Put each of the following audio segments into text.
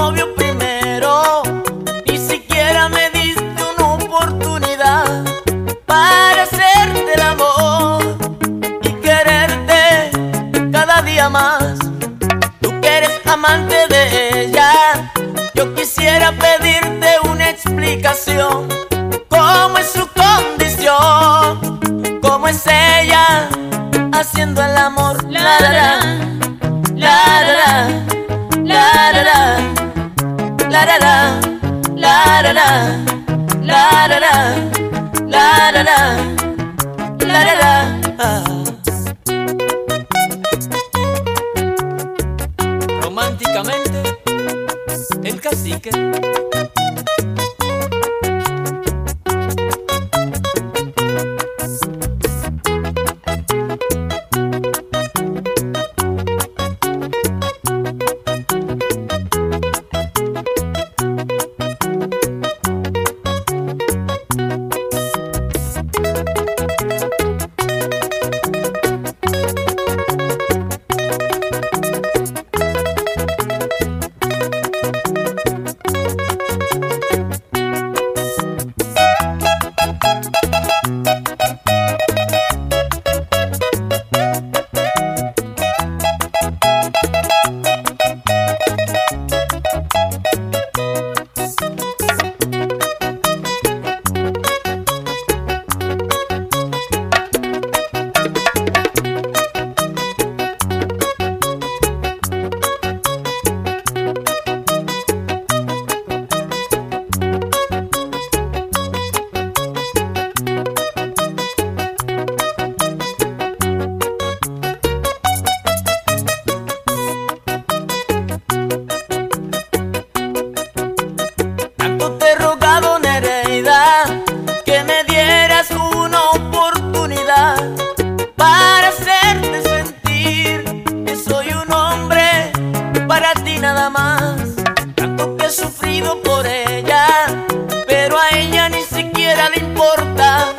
novio primero, ni siquiera me diste una oportunidad para hacerte el amor y quererte cada día más. Tú que eres amante de ella, yo quisiera pedirte una explicación. ¿Cómo es su condición? ¿Cómo es ella haciendo el amor? La la la, la la la, la la la, la la la, la la la, la la la, la la. Románticamente, el cacique. Que me dieras una oportunidad para hacerte sentir que soy un hombre para ti nada más. Tanto que he sufrido por ella, pero a ella ni siquiera le importa.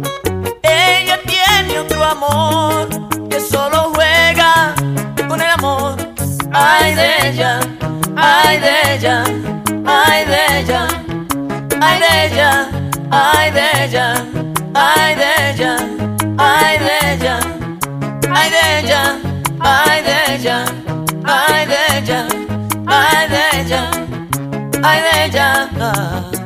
Ella tiene otro amor que solo juega con el amor. Ay de ella, ay de ella, ay de ella, ay de ella, ay de ella, ay de ella, ay de ella, ay de ella, ay de ella, ay de ella, ay de ella, ay de ella.